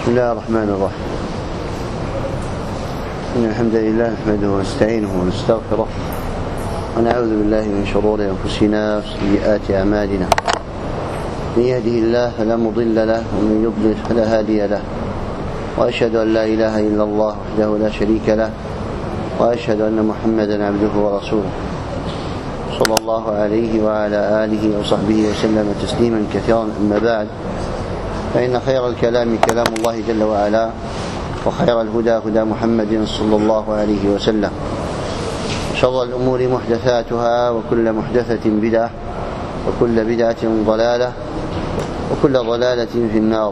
بسم الله الرحمن الرحيم. إن الحمد لله نحمده ونستعينه ونستغفره ونعوذ بالله من شرور أنفسنا وسيئات أعمالنا. من يهده الله فلا مضل له ومن يضلل فلا هادي له، وأشهد أن لا إله إلا الله وحده لا شريك له، وأشهد أن محمدا عبده ورسوله صلى الله عليه وعلى آله وصحبه وسلم تسليما كثيرا. أما بعد، فإن خير الكلام كلام الله جل وعلا، وخير الهدى هدى محمد صلى الله عليه وسلم، وشر الأمور محدثاتها، وكل محدثة بدعة، وكل بدعة ضلالة، وكل ضلالة في النار.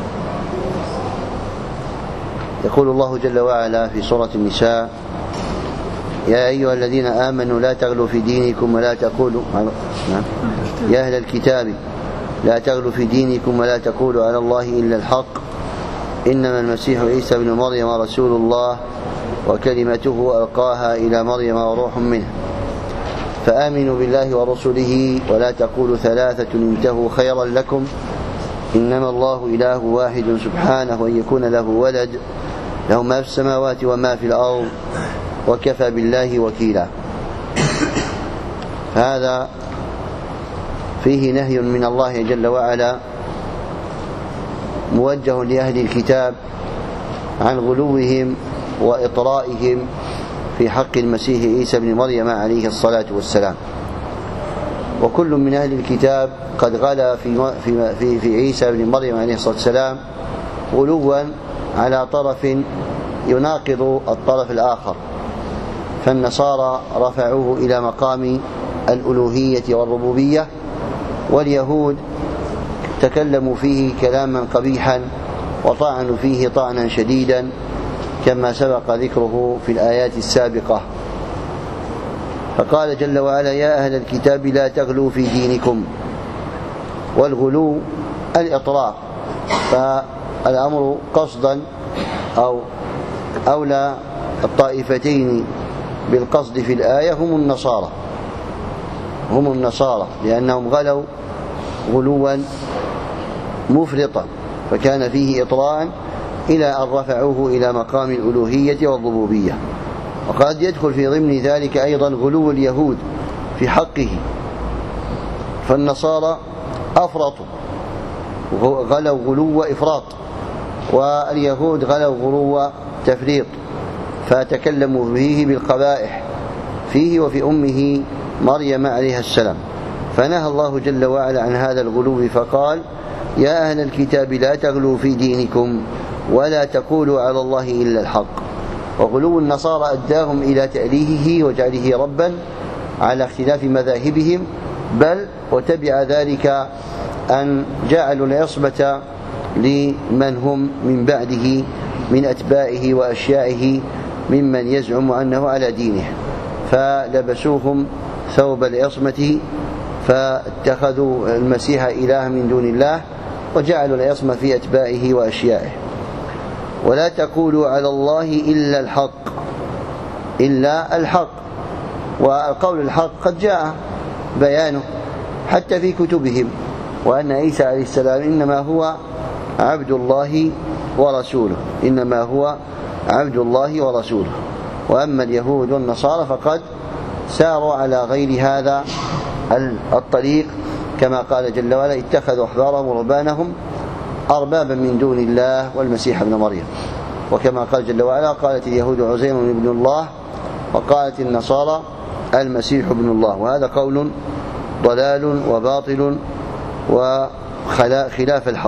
يقول الله جل وعلا في سورة النساء: يا أيها الذين آمنوا لا تغلوا في دينكم ولا تقولوا يا أهل الكتاب لا تغلوا في دينكم ولا تقولوا على الله إلا الحق، إنما المسيح عيسى بن مريم رسول الله وكلمته ألقاها إلى مريم وروح منه، فآمنوا بالله ورسله ولا تقولوا ثلاثة انتهوا خيرا لكم، إنما الله إله واحد سبحانه أن يكون له ولد، له ما في السماوات وما في الأرض، وكفى بالله وكيلا. هذا فيه نهي من الله جل وعلا موجه لأهل الكتاب عن غلوهم وإطرائهم في حق المسيح عيسى بن مريم عليه الصلاة والسلام. وكل من أهل الكتاب قد غلا في عيسى بن مريم عليه الصلاة والسلام غلوا على طرف يناقض الطرف الآخر، فالنصارى رفعوه إلى مقام الألوهية والربوبية، واليهود تكلموا فيه كلاما قبيحا وطعنوا فيه طعنا شديدا، كما سبق ذكره في الآيات السابقة. فقال جل وعلا: يا أهل الكتاب لا تغلوا في دينكم. والغلو الإطراء، فالأمر قصدا أو أولى الطائفتين بالقصد في الآية هم النصارى، لأنهم غلوا غلوا مفرطا، فكان فيه إطراء إلى أن رفعوه إلى مقام الألوهية والربوبية. وقد يدخل في ضمن ذلك أيضا غلو اليهود في حقه، فالنصارى أفرطوا، غلوا غلو إفراط، واليهود غلوا غلو تفريط، فتكلموا فيه بالقبائح فيه وفي أمه مريم عليها السلام. فنهى الله جل وعلا عن هذا الغلو فقال: يا أهل الكتاب لا تغلوا في دينكم ولا تقولوا على الله إلا الحق. وغلو النصارى أداهم إلى تأليهه وجعله ربا على اختلاف مذاهبهم، بل وتبع ذلك أن جعلوا العصمة لمن هم من بعده من أتباعه وأشيائه ممن يزعم أنه على دينه، فلبسوهم ثوب العصمة، فاتخذوا المسيح إله من دون الله وجعلوا العصمة في أتباعه وأشيائه. ولا تقولوا على الله إلا الحق. والقول الحق قد جاء بيانه حتى في كتبهم، وأن عيسى عليه السلام إنما هو عبد الله ورسوله، وأما اليهود والنصارى فقد ساروا على غير هذا الطريق، كما قال جل وعلا: اتخذوا أحبارهم ورهبانهم أربابا من دون الله والمسيح ابن مريم. وكما قال جل وعلا: قالت اليهود عزير ابن الله، وقالت النصارى المسيح ابن الله. وهذا قول ضلال وباطل وخلاف الحق.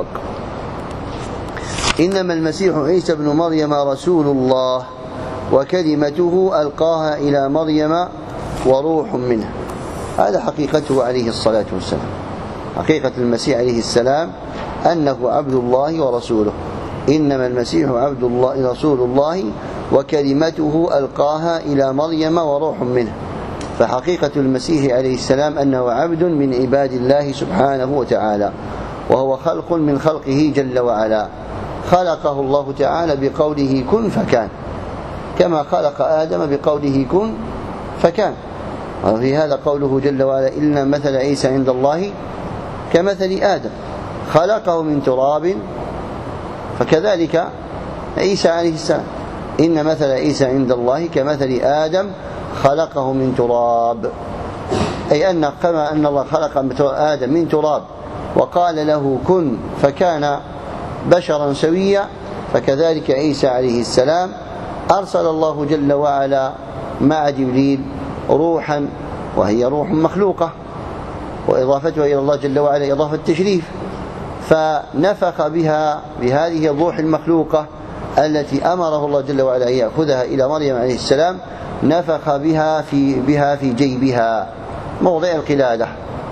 إنما المسيح عيسى ابن مريم رسول الله وكلمته ألقاها إلى مريم وروح منه. هذا حقيقته عليه الصلاة والسلام. حقيقة المسيح عليه السلام أنه عبد الله ورسوله. إنما المسيح عبد الله رسول الله وكلمته ألقاها إلى مريم وروح منه. فحقيقة المسيح عليه السلام أنه عبد من عباد الله سبحانه وتعالى، وهو خلق من خلقه جل وعلا. خلقه الله تعالى بقوله كن فكان، كما خلق آدم بقوله كن فكان. وفي هذا قوله جل وعلا: إن مثل عيسى عند الله كمثل آدم خلقه من تراب فكذلك عيسى عليه السلام، إن مثل عيسى عند الله كمثل آدم خلقه من تراب، أي أن كما أن الله خلق آدم من تراب وقال له كن فكان بشرا سويا، فكذلك عيسى عليه السلام أرسل الله جل وعلا مع جبريل روحا، وهي روح مخلوقة، وإضافتها إلى الله جل وعلا إضافة تشريف، فنفخ بها بهذه الروح المخلوقة التي أمره الله جل وعلا أن يأخذها إلى مريم عليه السلام، نفخ بها في جيبها موضع القلادة،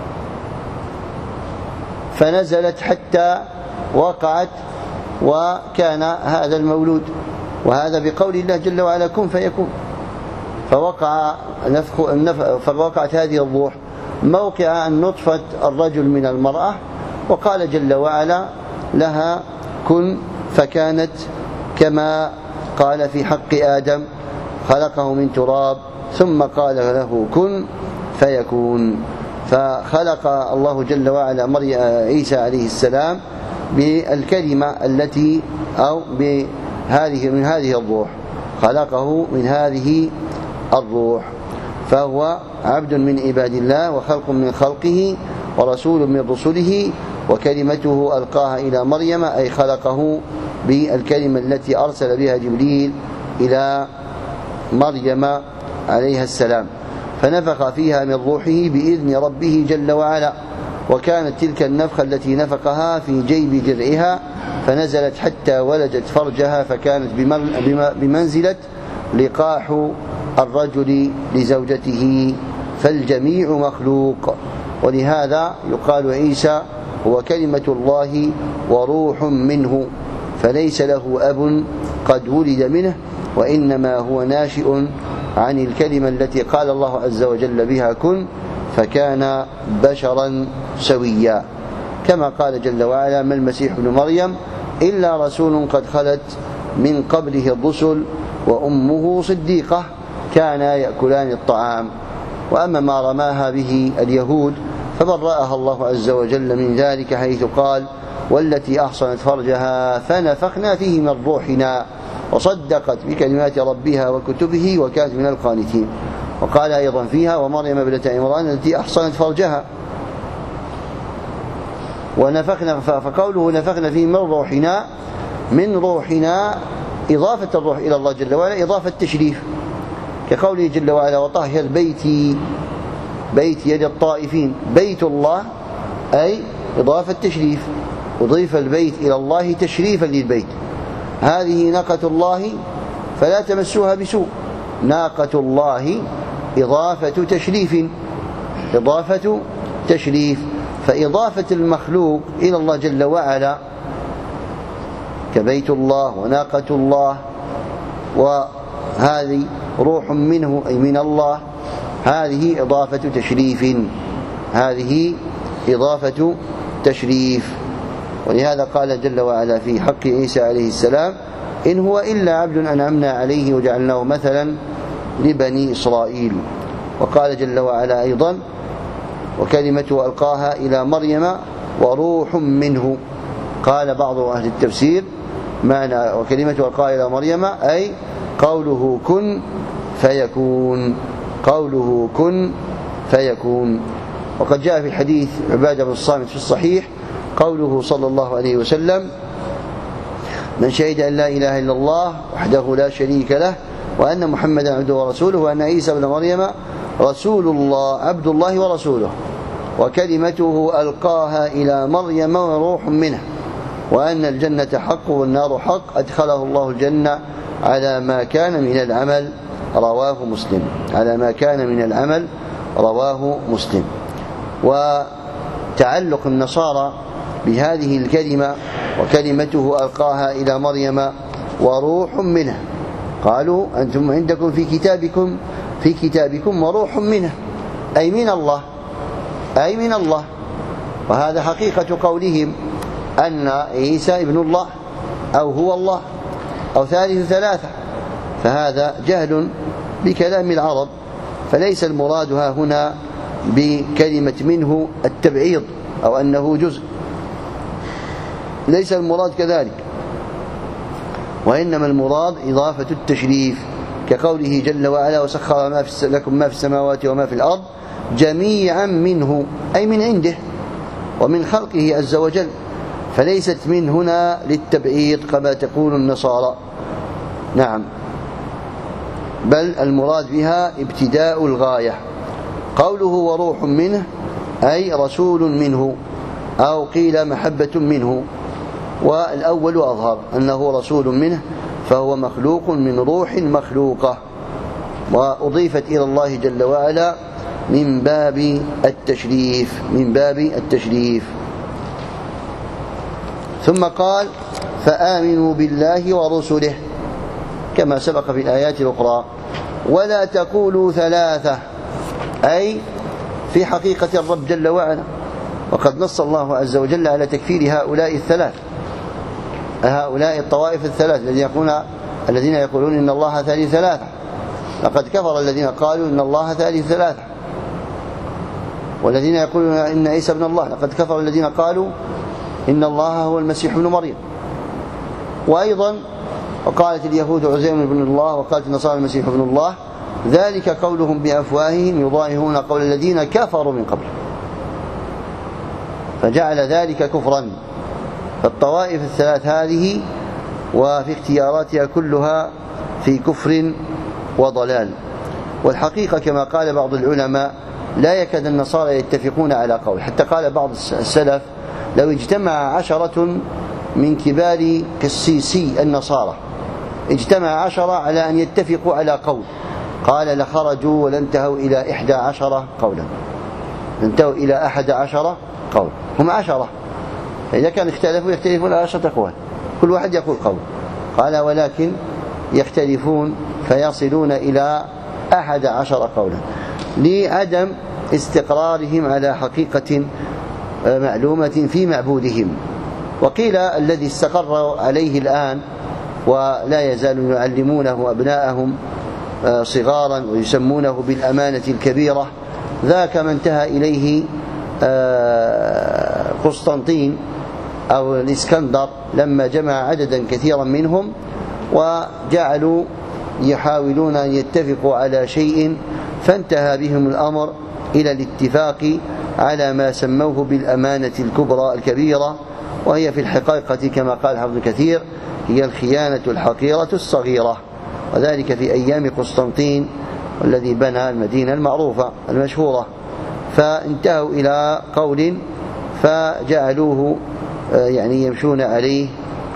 فنزلت حتى وقعت وكان هذا المولود، وهذا بقول الله جل وعلا كن فيكون، فوقعت هذه الروح موقع نطفة الرجل من المرأة، وقال جل وعلا لها كن فكانت، كما قال في حق آدم خلقه من تراب ثم قال له كن فيكون. فخلق الله جل وعلا عيسى عليه السلام بالكلمة التي أو من هذه الروح، خلقه من هذه الروح، فهو عبد من عباد الله وخلق من خلقه ورسول من رسله، وكلمته ألقاها إلى مريم أي خلقه بالكلمة التي أرسل بها جبريل إلى مريم عليها السلام، فنفخ فيها من روحه بإذن ربه جل وعلا، وكانت تلك النفخة التي نفخها في جيب درعها، فنزلت حتى ولدت فرجها، فكانت بمنزلة لقاح الرجل لزوجته، فالجميع مخلوق. ولهذا يقال عيسى هو كلمة الله وروح منه، فليس له أب قد ولد منه، وإنما هو ناشئ عن الكلمة التي قال الله عز وجل بها كن فكان بشرا سويا، كما قال جل وعلا ما المسيح ابن مريم إلا رسول قد خلت من قبله الرسل وأمه صديقة كانا يأكلان الطعام. وأما ما رماها به اليهود فبرأها الله عز وجل من ذلك، حيث قال والتي أحصنت فرجها فنفخنا فيه من روحنا وصدقت بكلمات ربها وكتبه وكانت من القانتين. وقال أيضا فيها ومريم ابنة عمران التي أحصنت فرجها ونفخنا، فقوله نفخنا فيه من روحنا إضافة الروح إلى الله جل وعلا إضافة تشريف، كقوله جل وعلا وطهر بيتي للطائفين، بيت الله أي إضافة تشريف، أضيف البيت إلى الله تشريفا للبيت. هذه ناقة الله فلا تمسوها بسوء، ناقة الله إضافة تشريف، فإضافة المخلوق إلى الله جل وعلا كبيت الله وناقة الله، وهذه روح منه أي من الله، هذه إضافة تشريف. ولهذا قال جل وعلا في حق عيسى عليه السلام إن هو إلا عبد أنعمنا عليه وجعلناه مثلا لبني إسرائيل. وقال جل وعلا أيضا وكلمته ألقاها إلى مريم وروح منه. قال بعض أهل التفسير معنى وكلمته ألقاها إلى مريم أي قوله كن فيكون. وقد جاء في حديث عبادة بن الصامت في الصحيح قوله صلى الله عليه وسلم من شهد أن لا إله إلا الله وحده لا شريك له وأن محمدا عبده ورسوله وأن عيسى بن مريم رسول الله عبد الله ورسوله وكلمته ألقاها إلى مريم وروح منه وأن الجنة حق والنار حق أدخله الله الجنة على ما كان من العمل رواه مسلم. وتعلق النصارى بهذه الكلمة وكلمته ألقاها إلى مريم وروح منه، قالوا أنتم عندكم في كتابكم وروح منه أي من الله. وهذا حقيقة قولهم أن عيسى ابن الله أو هو الله أو ثالث ثلاثة، فهذا جهل بكلام العرب، فليس المراد ها هنا بكلمة منه التبعيض أو أنه جزء، ليس المراد كذلك، وإنما المراد إضافة التشريف، كقوله جل وعلا: وسخر لكم ما في السماوات وما في الأرض جميعا منه، أي من عنده ومن خلقه عز وجل، فليست من هنا للتبعيض كما تقول النصارى، نعم، بل المراد بها ابتداء الغاية. قوله وروح منه أي رسول منه، أو قيل محبة منه، والأول أظهر أنه رسول منه، فهو مخلوق من روح مخلوقة، وأضيفت إلى الله جل وعلا من باب التشريف. ثم قال: فآمنوا بالله ورسله، كما سبق في الآيات الأخرى. ولا تقولوا ثلاثة، أي في حقيقة الرب جل وعلا، وقد نص الله عز وجل على تكفير هؤلاء الطوائف الثلاث الذين يقولون إن الله ثالث ثلاثة. لقد كفر الذين قالوا إن الله ثالث ثلاثة، والذين يقولون إن عيسى ابن الله، لقد كفر الذين قالوا إن الله هو المسيح ابن مريم. وأيضا وقالت اليهود عزير ابن الله، وقالت النصارى المسيح ابن الله، ذلك قولهم بأفواههم يضاهئون قول الذين كفروا من قبل، فجعل ذلك كفرا. فالطوائف الثلاث هذه وفي اختياراتها كلها في كفر وضلال. والحقيقة كما قال بعض العلماء: لا يكاد النصارى يتفقون على قول، حتى قال بعض السلف: لو اجتمع 10 من كبار قسيسي النصارى، اجتمع 10 على أن يتفقوا على قول، قال لخرجوا ولانتهوا إلى 11 قولا، انتهوا إلى 11 قول، هم 10. إذا كان يختلفون على 10 أقوال، كل واحد يقول قول، قال ولكن يختلفون فيصلون إلى 11 قولا، لعدم استقرارهم على حقيقة معلومة في معبودهم. وقيل الذي استقر عليه الآن ولا يزال يعلمونه أبناءهم صغارا ويسمونه بالأمانة الكبيرة، ذاك ما انتهى إليه قسطنطين أو الإسكندر لما جمع عددا كثيرا منهم وجعلوا يحاولون أن يتفقوا على شيء، فانتهى بهم الأمر إلى الاتفاق على ما سموه بالأمانة الكبرى الكبيرة، وهي في الحقيقة كما قال حافظ كثير هي الخيانة الحقيرة الصغيرة، وذلك في أيام قسطنطين الذي بنى المدينة المعروفة المشهورة. فانتهوا إلى قول فجعلوه يمشون عليه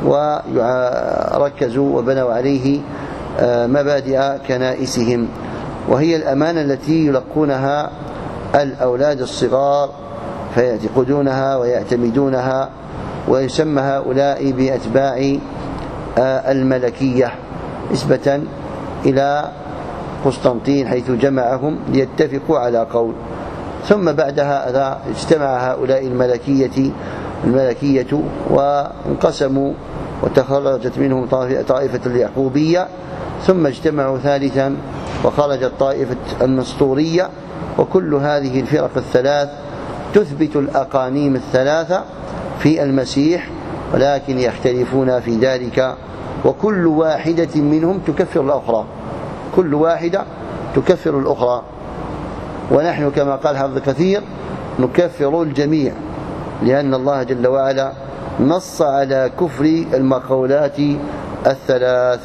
وركزوا وبنوا عليه مبادئ كنائسهم، وهي الأمانة التي يلقونها الأولاد الصغار فيعتقدونها ويعتمدونها، ويسمى هؤلاء بأتباع الملكية نسبة إلى قسطنطين حيث جمعهم ليتفقوا على قول. ثم بعد هذا اجتمع هؤلاء الملكية وانقسموا وتخرجت منهم طائفة اليعقوبية، ثم اجتمعوا ثالثا وخرجت طائفة النسطورية. وكل هذه الفرق الثلاث تثبت الأقانيم الثلاثة في المسيح، ولكن يختلفون في ذلك، وكل واحدة منهم تكفر الأخرى، كل واحدة تكفر الأخرى. ونحن كما قال حافظ كثير نكفر الجميع، لأن الله جل وعلا نص على كفر المقولات الثلاث.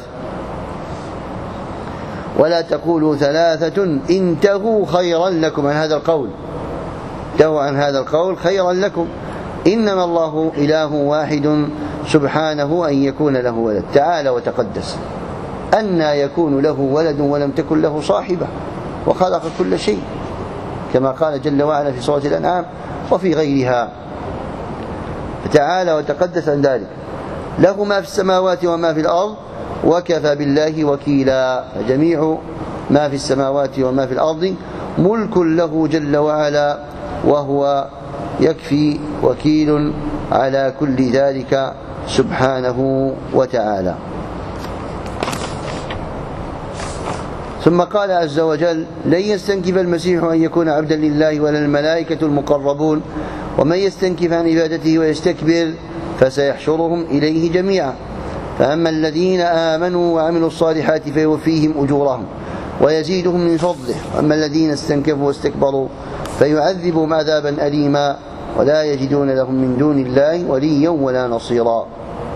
ولا تقولوا ثلاثة انتهوا خيرا لكم عن هذا القول، انتهوا عن هذا القول خيرا لكم، إنما الله إله واحد سبحانه أن يكون له ولد، تعالى وتقدس، أنى يكون له ولد ولم تكن له صاحبة وخلق كل شيء، كما قال جل وعلا في سورة الأنعام وفي غيرها، تعالى وتقدس عن ذلك، له ما في السماوات وما في الأرض وكفى بالله وكيلا. جميع ما في السماوات وما في الأرض ملك له جل وعلا، وهو يكفي وكيل على كل ذلك سبحانه وتعالى. ثم قال عز وجل: لن يستنكف المسيح أن يكون عبدا لله ولا الملائكة المقربون، ومن يستنكف عن عبادته ويستكبر فسيحشرهم إليه جميعا. فأما الذين آمنوا وعملوا الصالحات فيوفيهم أجورهم ويزيدهم من فضله، وأما الذين استنكفوا واستكبروا فيعذبهم عذابا أليما ولا يجدون لهم من دون الله وليا ولا نصيرا.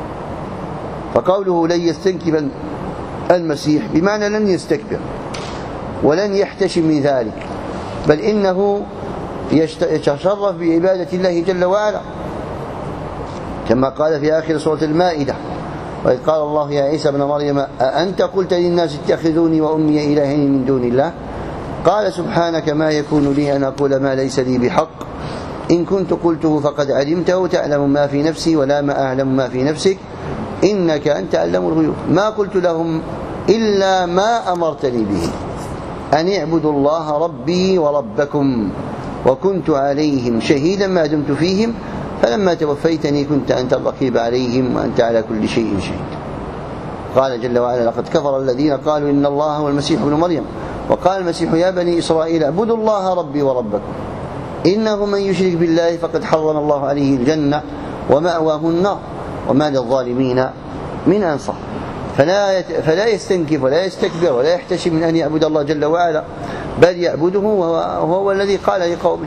فقوله لن يستنكف المسيح بمعنى لن يستكبر ولن يحتشم من ذلك، بل إنه يتشرف بعبادة الله جل وعلا، كما قال في آخر سورة المائدة: وإذ قال الله يا عيسى ابن مريم أأنت قلت للناس اتخذوني وأمي إلهين من دون الله؟ قال سبحانك ما يكون لي أن أقول ما ليس لي بحق، إن كنت قلته فقد علمته تعلم ما في نفسي ولا ما أعلم ما في نفسك إنك أنت أعلم الغيوب. ما قلت لهم إلا ما أمرتني به أن اعبدوا الله ربي وربكم وكنت عليهم شهيدا ما دمت فيهم فلما توفيتني كنت أنت الرقيب عليهم وأنت على كل شيء شهيد. قال جل وعلا: لقد كفر الذين قالوا إن الله هو المسيح ابن مريم وقال المسيح يا بني إسرائيل اعبدوا الله ربي وربكم إنه من يشرك بالله فقد حرم الله عليه الجنة ومأواه النار وما للظالمين من أنصار. فلا يستنكف ولا يستكبر ولا يحتشم من أن يعبد الله جل وعلا، بل يعبده وهو الذي قال لقومه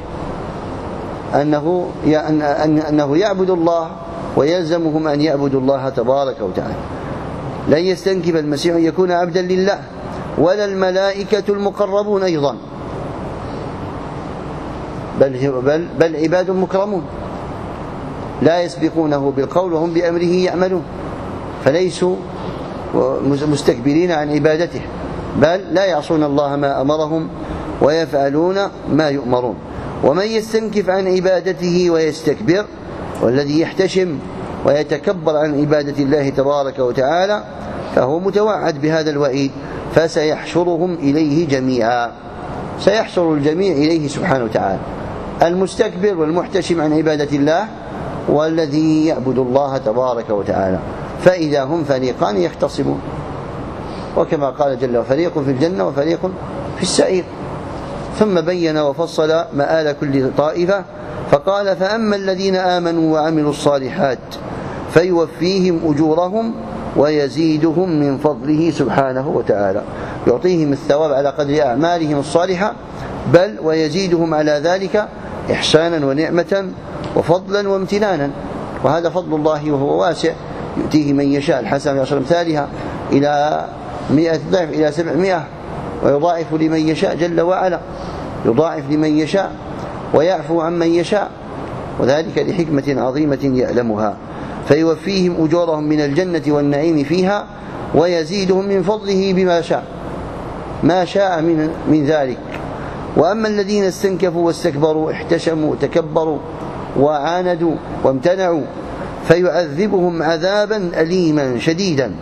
أنه يعبد الله ويلزمهم أن يعبدوا الله تبارك وتعالى. لن يستنكف المسيح أن يكون عبدا لله ولا الملائكة المقربون أيضا، بل عباد مكرمون لا يسبقونه بالقول وهم بأمره يعملون، فليسوا مستكبرين عن عبادته، بل لا يعصون الله ما أمرهم ويفعلون ما يؤمرون. ومن يستنكف عن عبادته ويستكبر، والذي يحتشم ويتكبر عن عبادة الله تبارك وتعالى، فهو متوعد بهذا الوعيد، فسيحشرهم إليه جميعا، سيحشر الجميع إليه سبحانه وتعالى، المستكبر والمحتشم عن عبادة الله والذي يعبد الله تبارك وتعالى، فإذا هم فريقان يختصمون، وكما قال جل: فريق في الجنة وفريق في السعير. ثم بين وفصل مآل كل طائفة فقال: فأما الذين آمنوا وعملوا الصالحات فيوفيهم أجورهم ويزيدهم من فضله سبحانه وتعالى، يعطيهم الثواب على قدر أعمالهم الصالحة، بل ويزيدهم على ذلك إحسانا ونعمة وفضلا وامتنانا. وهذا فضل الله وهو واسع، يؤتيه من يشاء الحسنة بعشر أمثالها إلى 100 ضعف إلى 700، ويضاعف لمن يشاء جل وعلا، يضاعف لمن يشاء ويعفو عن من يشاء، وذلك لحكمة عظيمة يعلمها. فيوفيهم أجورهم من الجنة والنعيم فيها ويزيدهم من فضله بما شاء، ما شاء من ذلك. وأما الذين استنكفوا واستكبروا احتشموا وتكبروا وعاندوا وامتنعوا فيعذبهم عذابا أليما شديدا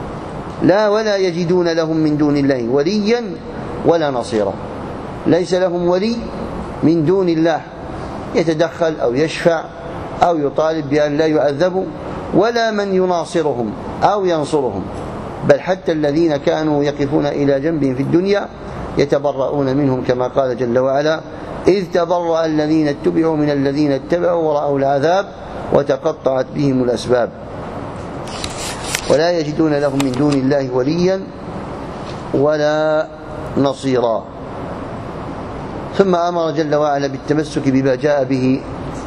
ولا يجدون لهم من دون الله وليا ولا نصيرا. ليس لهم ولي من دون الله يتدخل أو يشفع أو يطالب بأن لا يعذبوا، ولا من يناصرهم أو ينصرهم، بل حتى الذين كانوا يقفون إلى جنبهم في الدنيا يتبرؤون منهم، كما قال جل وعلا: إذ تبرأ الذين اتبعوا من الذين اتبعوا ورأوا العذاب وتقطعت بهم الأسباب. ولا يجدون لهم من دون الله وليا ولا نصيرا. ثم أمر جل وعلا بالتمسك بما جاء به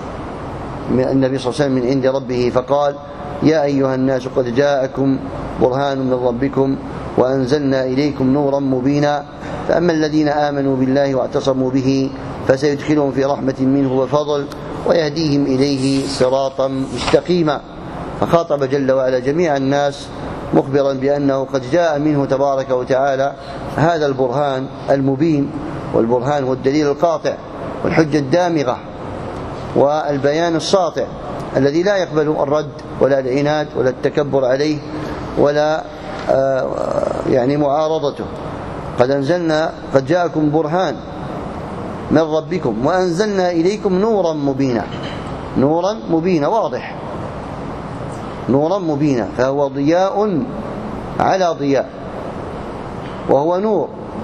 من النبي صلى الله عليه وسلم من عند ربه، فقال: يا أيها الناس قد جاءكم برهان من ربكم وأنزلنا إليكم نورا مبينا، فأما الذين آمنوا بالله واعتصموا به فسيدخلهم في رحمة منه وفضل ويهديهم إليه صراطا مستقيما. فخاطب جل وعلا جميع الناس مخبرا بأنه قد جاء منه تبارك وتعالى هذا البرهان المبين، والبرهان هو الدليل القاطع والحجة الدامغة والبيان الساطع الذي لا يقبل الرد ولا العناد ولا التكبر عليه ولا معارضته. قد جاءكم برهان من ربكم وأنزلنا إليكم نورا مبينا، نورا مبينا واضح، نورا مبينا، فهو ضياء على ضياء، وهو نور،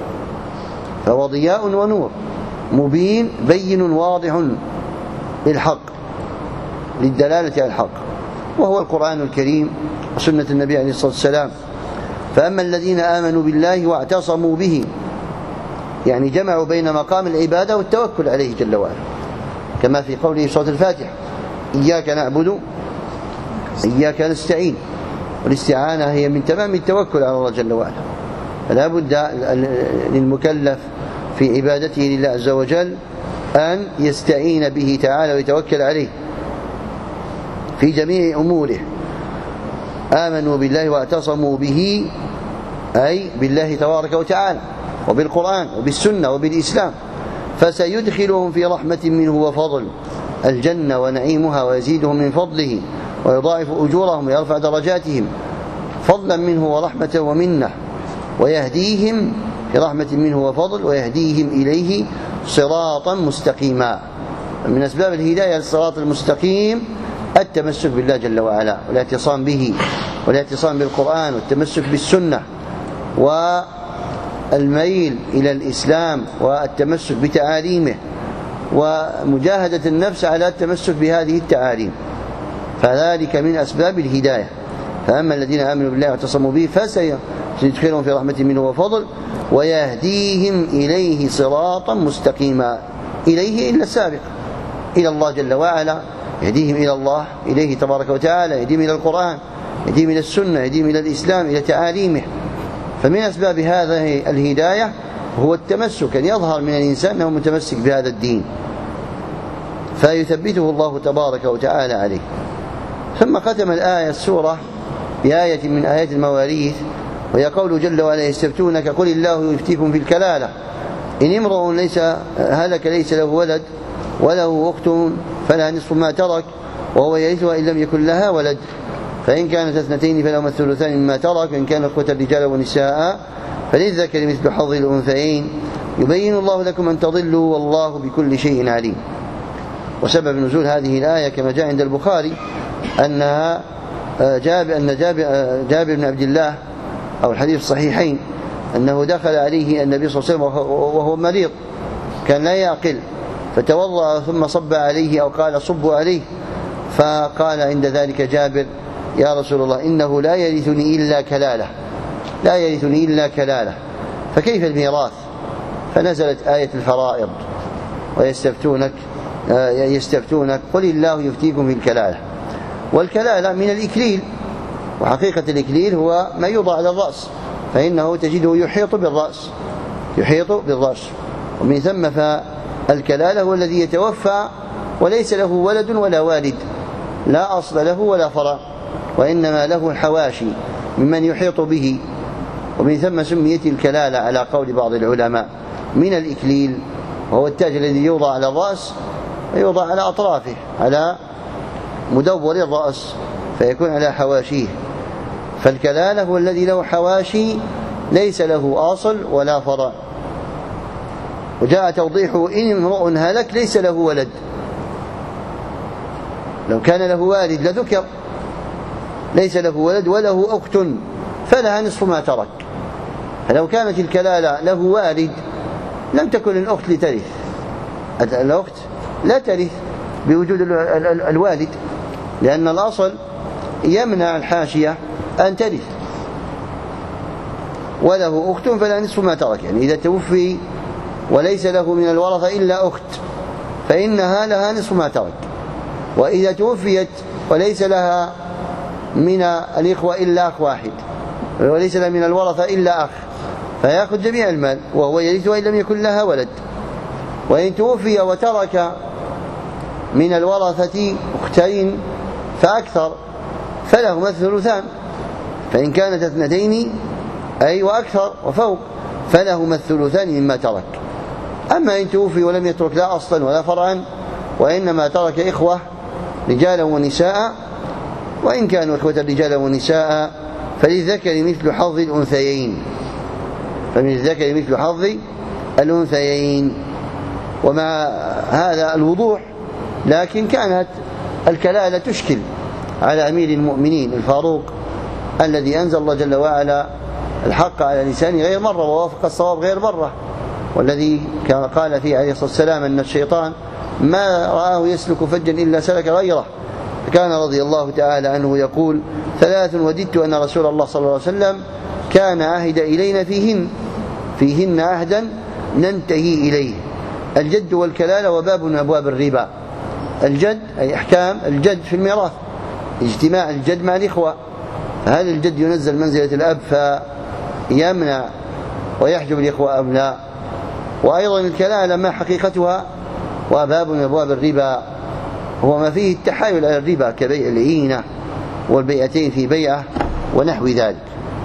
فهو ضياء ونور مبين بين واضح للحق، للدلالة على الحق. وهو القرآن الكريم وسنة النبي عليه الصلاة والسلام. فأما الذين آمنوا بالله واعتصموا به، يعني جمعوا بين مقام العبادة والتوكل عليه جل وعلا، كما في قوله في سورة الفاتحة: إياك نعبد إياك نستعين. والاستعانة هي من تمام التوكل على الله جل وعلا، فلا بد للمكلف في عبادته لله عز وجل أن يستعين به تعالى ويتوكل عليه في جميع أموره. آمنوا بالله واعتصموا به، أي بالله تبارك وتعالى وبالقرآن وبالسنة وبالإسلام، فسيدخلهم في رحمة منه وفضل الجنة ونعيمها، ويزيدهم من فضله ويضاعف أجورهم ويرفع درجاتهم فضلا منه ورحمة ومنة، ويهديهم في رحمة منه وفضل ويهديهم إليه صراطا مستقيما. من أسباب الهداية للصراط المستقيم التمسك بالله جل وعلا والاعتصام به والاعتصام بالقرآن والتمسك بالسنة والميل إلى الإسلام والتمسك بتعاليمه ومجاهدة النفس على التمسك بهذه التعاليم، فذلك من أسباب الهداية. فأما الذين آمنوا بالله واعتصموا به فسيدخلهم في رحمة منه وفضل ويهديهم إليه صراطا مستقيما. إليه إلا السابق إلى الله جل وعلا، يهديهم إلى الله إليه تبارك وتعالى، يهديهم إلى القرآن، يهديهم إلى السنة، يهديهم إلى الإسلام، إلى تعاليمه. فمن أسباب هذه الهداية هو التمسك، أن يظهر من الإنسان أنه متمسك بهذا الدين فيثبته الله تبارك وتعالى عليه. ثم ختم الآية السورة بآية من آيات المواريث، وهي قوله جل وعلا: يستفتونك قل الله يفتيكم في الكلالة إن امرؤ هلك ليس له ولد وله أخت فلها نصف ما ترك وهو يرثها إن لم يكن لها ولد، فإن كانت اثنتين فلهما الثلثان مما ترك، وإن كان إخوة الرجال ونساء فللذكر مثل حظ الأنثيين يبين الله لكم أن تضلوا والله بكل شيء عليم. وسبب نزول هذه الآية كما جاء عند البخاري أن جابر بن عبد الله، أو الحديث الصحيحين، أنه دخل عليه النبي صلى الله عليه وسلم وهو مريض كان لا يعقل، فتوضأ ثم صب عليه أو قال صبوا عليه، فقال عند ذلك جابر: يا رسول الله إنه لا يرثني إلا كلالة، لا يرثني إلا كلالة، فكيف الميراث؟ فنزلت آية الفرائض: يستفتونك قل الله يفتيكم في الكلالة. والكلالة من الإكليل، وحقيقة الإكليل هو ما يوضع على الرأس، فإنه تجده يحيط بالرأس، ومن ثم فالكلالة هو الذي يتوفى وليس له ولد ولا والد، لا أصل له ولا فرع، وإنما له الحواشي ممن يحيط به، ومن ثم سميت الكلالة على قول بعض العلماء من الإكليل، وهو التاج الذي يوضع على الرأس ويوضع على أطرافه على مدور الرأس فيكون على حواشيه. فالكلالة هو الذي له حواشي ليس له أصل ولا فرع. وجاء توضيحه: إن امرؤ هلك ليس له ولد، لو كان له والد لذكر، ليس له ولد وله أخت فلها نصف ما ترك. فلو كانت الكلالة له والد لم تكن الأخت لترث، الأخت لا ترث بوجود الوالد، لأن الأصل يمنع الحاشية أن ترث. وله أخت فلها نصف ما ترك، يعني إذا توفي وليس له من الورثة إلا أخت فإنها لها نصف ما ترك، وإذا توفيت وليس لها من الإخوة إلا أخ واحد وليس لها من الورثة إلا أخ فيأخذ جميع المال وهو يرثها إن لم يكن لها ولد. وإن توفي وترك من الورثة أختين فأكثر فلهما الثلثان، فإن كانت اثنتين أي وأكثر وفوق فلهما الثلثان مما ترك. أما إن توفي ولم يترك لا أصلا ولا فرعا وإنما ترك إخوة رجالا ونساء، وإن كانوا إخوة رجالا ونساء فللذكر مثل حظ الأنثيين، فللذكر مثل حظ الأنثيين. ومع هذا الوضوح لكن كانت الكلالة تشكل على أمير المؤمنين الفاروق الذي أنزل الله جل وعلا الحق على لسانه غير مرة ووافق الصواب غير مرة، والذي قال فيه عليه الصلاة والسلام أن الشيطان ما رآه يسلك فجا إلا سلك غيره، كان رضي الله تعالى عنه يقول: 3 وددت أن رسول الله صلى الله عليه وسلم كان عهد إلينا فيهن عهدا ننتهي إليه: الجد والكلالة وباب من أبواب الربا. الجد أي أحكام الجد في الميراث، اجتماع الجد مع الإخوة، فهل الجد ينزل منزلة الأب فيمنع ويحجب الإخوة أم لا؟ وأيضا الكلالة ما حقيقتها؟ وباب من أبواب الربا هو ما فيه التحايل على الربا كبيع العينة والبيعتين في بيعة ونحو ذلك.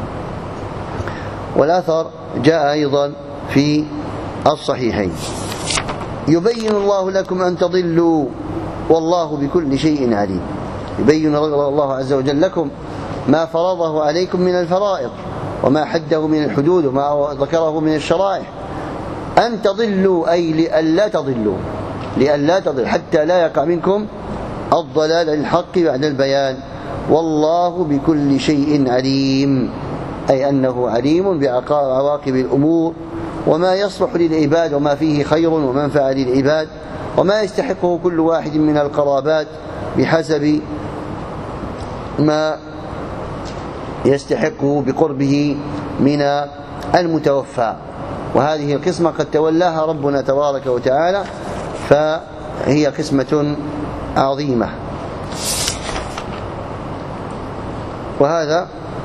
والأثر جاء أيضا في الصحيحين: يبين الله لكم أن تضلوا والله بكل شيء عليم. يبين الله عز وجل لكم ما فرضه عليكم من الفرائض وما حده من الحدود وما ذكره من الشرائع. أن تضلوا أي لئلا تضلوا، لئلا تضل، حتى لا يقع منكم الضلال عن الحق بعد البيان. والله بكل شيء عليم، أي أنه عليم بعواقب الأمور وما يصلح للعباد وما فيه خير ومنفعة للعباد وما يستحقه كل واحد من القرابات بحسب ما يستحقه بقربه من المتوفى. وهذه القسمة قد تولاها ربنا تبارك وتعالى، فهي قسمة عظيمة. وهذا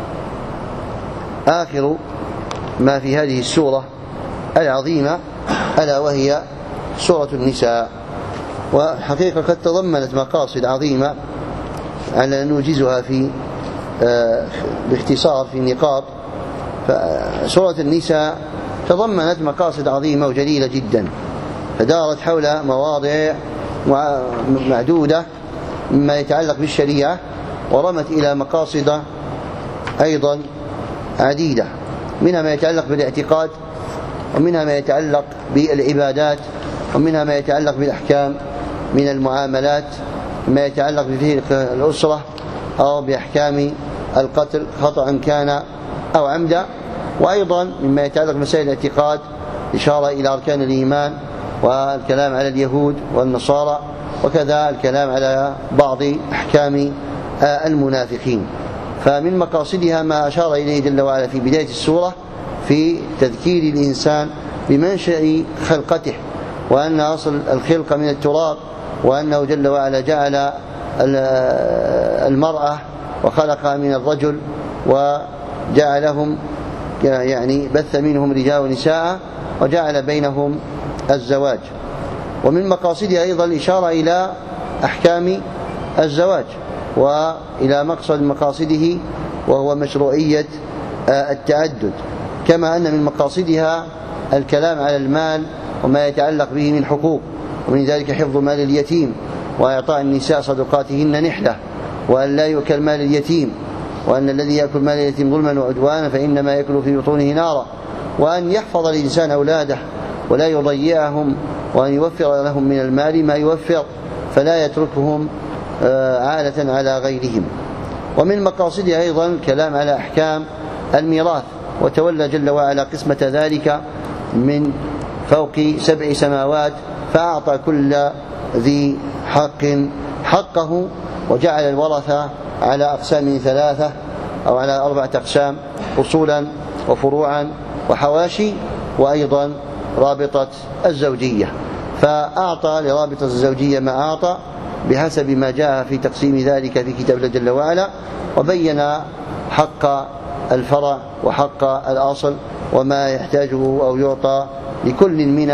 آخر ما في هذه السورة العظيمة، ألا وهي سورة النساء. وحقيقة قد تضمنت مقاصد عظيمة على أن نوجزها في باختصار في نقاط. فسورة النساء تضمنت مقاصد عظيمة وجليلة جدا، فدارت حول مواضع معدودة مما يتعلق بالشريعة، ورمت إلى مقاصد أيضا عديدة، منها ما يتعلق بالاعتقاد، ومنها ما يتعلق بالعبادات، ومنها ما يتعلق بالأحكام من المعاملات، ما يتعلق بفرق الأسرة أو بأحكام القتل خطأ كان أو عمدا، وأيضا مما يتعلق بمسائل الاعتقاد إشارة إلى أركان الإيمان والكلام على اليهود والنصارى، وكذا الكلام على بعض أحكام المنافقين. فمن مقاصدها ما أشار إليه جل وعلا في بداية السورة في تذكير الإنسان بمنشأ خلقته، وأن أصل الخلق من التراب، وأنه جل وعلا جعل المرأة وخلقها من الرجل وجعلهم يعني بث منهم رجال ونساء وجعل بينهم الزواج. ومن مقاصدها أيضا الإشارة إلى أحكام الزواج وإلى مقصد مقاصده وهو مشروعية التعدد، كما أن من مقاصدها الكلام على المال وما يتعلق به من حقوق، ومن ذلك حفظ مال اليتيم وإعطاء النساء صدقاتهن نحلة، وأن لا يؤكل مال اليتيم، وأن الذي يأكل مال اليتيم ظلما وعدوانا فإنما يأكل في بطونه نارا، وأن يحفظ الإنسان أولاده ولا يضيعهم، وأن يوفر لهم من المال ما يوفر فلا يتركهم عالة على غيرهم. ومن مقاصدها أيضا الكلام على أحكام الميراث، وتولى جل وعلا قسمة ذلك من فوق 7 سماوات، فأعطى كل ذي حق حقه، وجعل الورثة على أقسام 3 أو على 4 أقسام: أصولا وفروعا وحواشي، وأيضا رابطة الزوجية. فأعطى لرابطة الزوجية ما أعطى بحسب ما جاء في تقسيم ذلك في كتاب الله جل وعلا، وبين حق الفرع وحق الأصل وما يحتاجه أو يعطى لكل من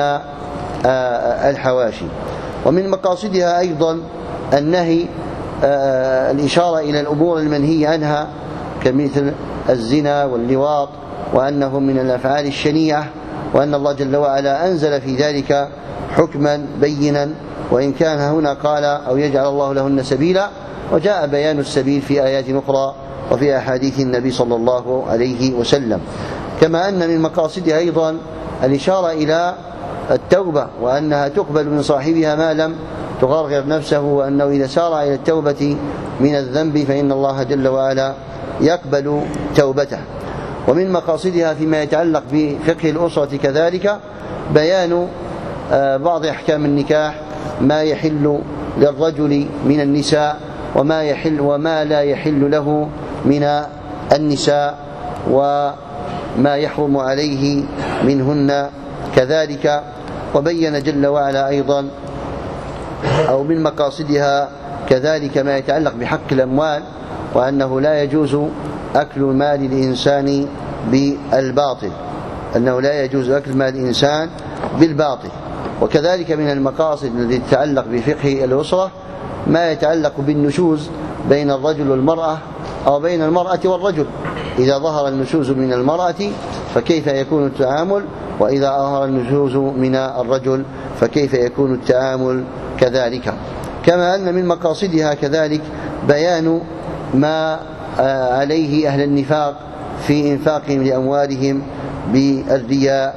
الحواشي. ومن مقاصدها أيضا النهي، الإشارة إلى الأمور المنهي عنها كمثل الزنا واللواط، وأنه من الأفعال الشنيعة، وأن الله جل وعلا أنزل في ذلك حكما بينا، وإن كان هنا قال أو يجعل الله لهن سبيلا، وجاء بيان السبيل في آيات أخرى وفي أحاديث النبي صلى الله عليه وسلم. كما أن من مقاصدها أيضا الإشارة إلى التوبة، وأنها تقبل من صاحبها ما لم تغرغر نفسه، وأنه إذا سار إلى التوبة من الذنب فإن الله جل وعلا يقبل توبته. ومن مقاصدها فيما يتعلق بفقه الأسرة كذلك بيان بعض أحكام النكاح، ما يحل للرجل من النساء وما لا يحل له من النساء وما يحرم عليه منهن كذلك. وبين جل وعلا أيضا أو من مقاصدها كذلك ما يتعلق بحق الأموال، وأنه لا يجوز أكل مال الإنسان بالباطل، أنه لا يجوز أكل مال الإنسان بالباطل. وكذلك من المقاصد التي تتعلق بفقه الأسرة ما يتعلق بالنشوز بين الرجل والمرأة أو بين المرأة والرجل. إذا ظهر النشوز من المرأة فكيف يكون التعامل، وإذا ظهر النشوز من الرجل فكيف يكون التعامل كذلك. كما أن من مقاصدها كذلك بيان ما عليه أهل النفاق في إنفاقهم لأموالهم بالرياء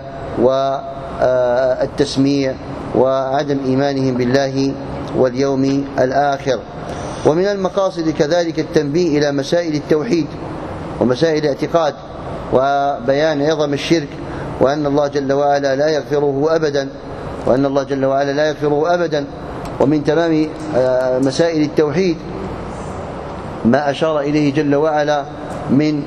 والتسميع وعدم إيمانهم بالله واليوم الآخر. ومن المقاصد كذلك التنبيه إلى مسائل التوحيد ومسائل الاعتقاد وبيان عظم الشرك، وأن الله جل وعلا لا يغفره أبدا، وأن الله جل وعلا لا يغفره أبدا. ومن تمام مسائل التوحيد ما أشار إليه جل وعلا من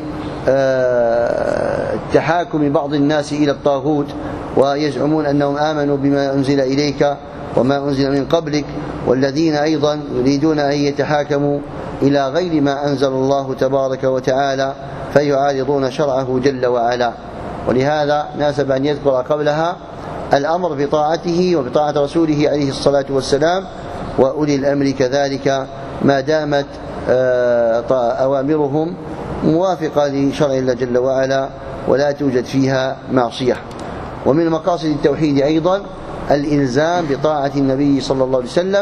تحاكم بعض الناس إلى الطاغوت، ويزعمون أنهم آمنوا بما أنزل إليك وما أنزل من قبلك، والذين أيضا يريدون أن يتحاكموا إلى غير ما أنزل الله تبارك وتعالى فيعارضون شرعه جل وعلا. ولهذا ناسب أن يذكر قبلها الأمر بطاعته وبطاعة رسوله عليه الصلاة والسلام وأولي الأمر كذلك، ما دامت أوامرهم موافقة لشرع الله جل وعلا ولا توجد فيها معصية. ومن مقاصد التوحيد أيضا الإلزام بطاعة النبي صلى الله عليه وسلم،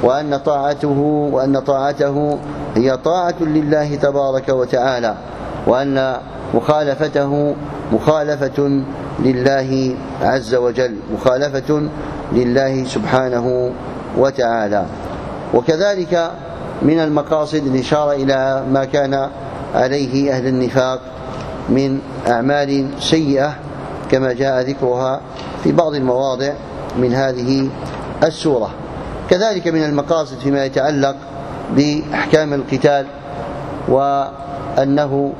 وأن طاعته هي طاعة لله تبارك وتعالى، وأن مخالفته مخالفة لله عز وجل، مخالفة لله سبحانه وتعالى. وكذلك من المقاصد الإشارة إلى ما كان عليه أهل النفاق من أعمال سيئة كما جاء ذكرها في بعض المواضع من هذه السورة. كذلك من المقاصد فيما يتعلق بأحكام القتال، وأنه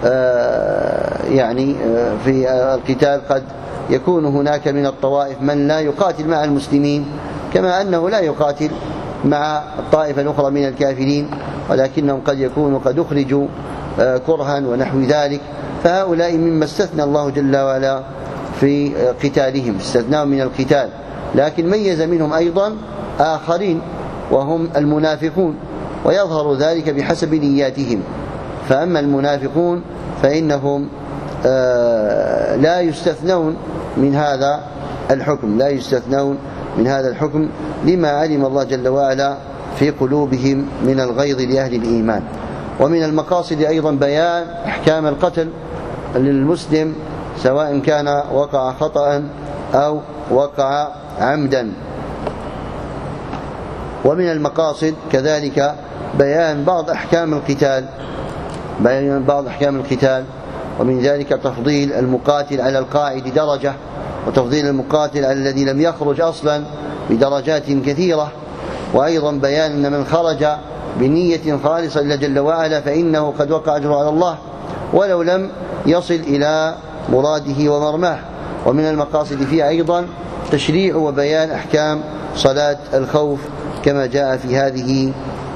يعني في القتال قد يكون هناك من الطوائف من لا يقاتل مع المسلمين، كما أنه لا يقاتل مع الطائفة الأخرى من الكافرين، ولكنهم قد يكونوا قد أخرجوا كرها ونحو ذلك، فهؤلاء مما استثنى الله جل وعلا في قتالهم، استثناهم من القتال، لكن ميز منهم أيضا آخرين وهم المنافقون، ويظهر ذلك بحسب نياتهم. فأما المنافقون فإنهم لا يستثنون من هذا الحكم، لا يستثنون من هذا الحكم لما علم الله جل وعلا في قلوبهم من الغيظ لأهل الإيمان. ومن المقاصد أيضا بيان أحكام القتل للمسلم سواء كان وقع خطأ أو وقع عمدا. ومن المقاصد كذلك بيان بعض أحكام القتال، ومن ذلك تفضيل المقاتل على القاعد درجة، وتفضيل المقاتل على الذي لم يخرج أصلا بدرجات كثيرة. وأيضا بيان أن من خرج بنية خالصة لله جل وعلا فإنه قد وقع أجره على الله ولو لم يصل إلى مراده ومرماه. ومن المقاصد فيها أيضا تشريع وبيان أحكام صلاة الخوف كما جاء في هذه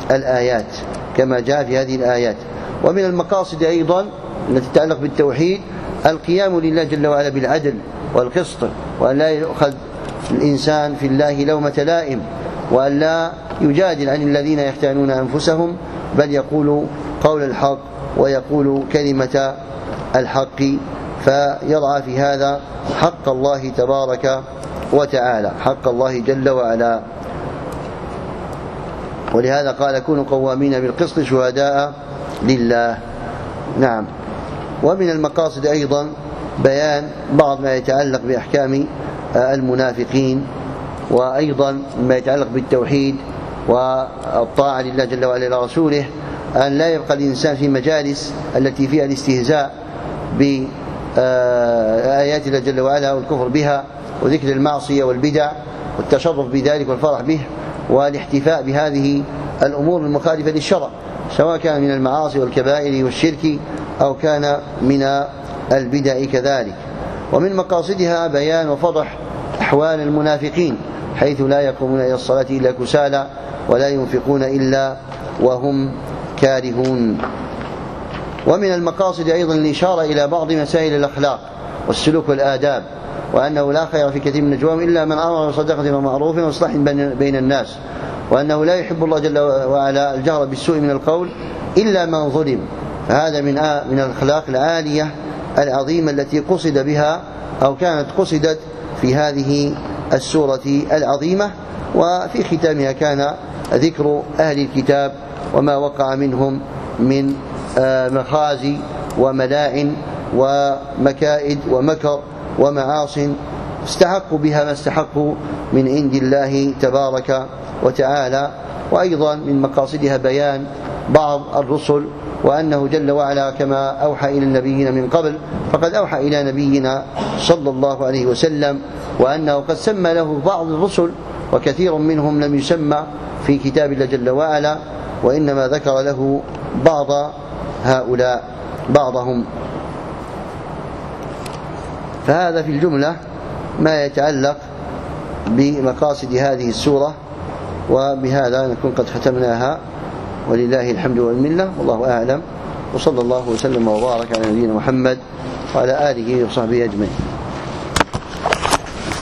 الآيات. ومن المقاصد أيضا التي تتعلق بالتوحيد القيام لله جل وعلا بالعدل والقسط، وأن لا يؤخذ الإنسان في الله لومة لائم، وأن لا يجادل عن الذين يختانون أنفسهم، بل يقول قول الحق ويقول كلمة الحق، فيرعى في هذا حق الله تبارك وتعالى، حق الله جل وعلا. ولهذا قال كونوا قوامين بالقسط شهداء لله. نعم. ومن المقاصد أيضا بيان بعض ما يتعلق بأحكام المنافقين، وأيضا ما يتعلق بالتوحيد والطاعة لله جل وعلا لرسوله، أن لا يبقى الإنسان في مجالس التي فيها الاستهزاء بآيات الله جل وعلا والكفر بها وذكر المعصية والبدع والتشرف بذلك والفرح به والاحتفاء بهذه الأمور المخالفة للشرع، سواء كان من المعاصي والكبائر والشرك أو كان من البدع كذلك. ومن مقاصدها بيان وفضح أحوال المنافقين، حيث لا يقومون إلى الصلاة إلا كسالى ولا ينفقون إلا وهم كارهون. ومن المقاصد أيضا الإشارة إلى بعض مسائل الأخلاق والسلوك والآداب، وأنه لا خير في كثير من نجواهم إلا من أمر بصدقة ومعروف وإصلاح بين الناس، وأنه لا يحب الله جل وعلا الجهر بالسوء من القول إلا من ظلم. فهذا من الأخلاق العالية العظيمة التي قصد بها أو كانت قصدت في هذه السورة العظيمة. وفي ختامها كان ذكر أهل الكتاب وما وقع منهم من مخازي وملاعن ومكائد ومكر ومعاصٍ استحقوا بها ما استحقوا من عند الله تبارك وتعالى. وأيضا من مقاصدها بيان بعض الرسل، وأنه جل وعلا كما أوحى إلى النبيين من قبل فقد أوحى إلى نبينا صلى الله عليه وسلم، وأنه قد سمى له بعض الرسل وكثير منهم لم يسمى في كتاب الله جل وعلا، وإنما ذكر له بعض هؤلاء بعضهم. فهذا في الجملة ما يتعلق بمقاصد هذه السورة، وبهذا نكون قد ختمناها، ولله الحمد والمنة، والله أعلم، وصلى الله وسلم وبارك على نبينا محمد وعلى آله وصحبه أجمعين.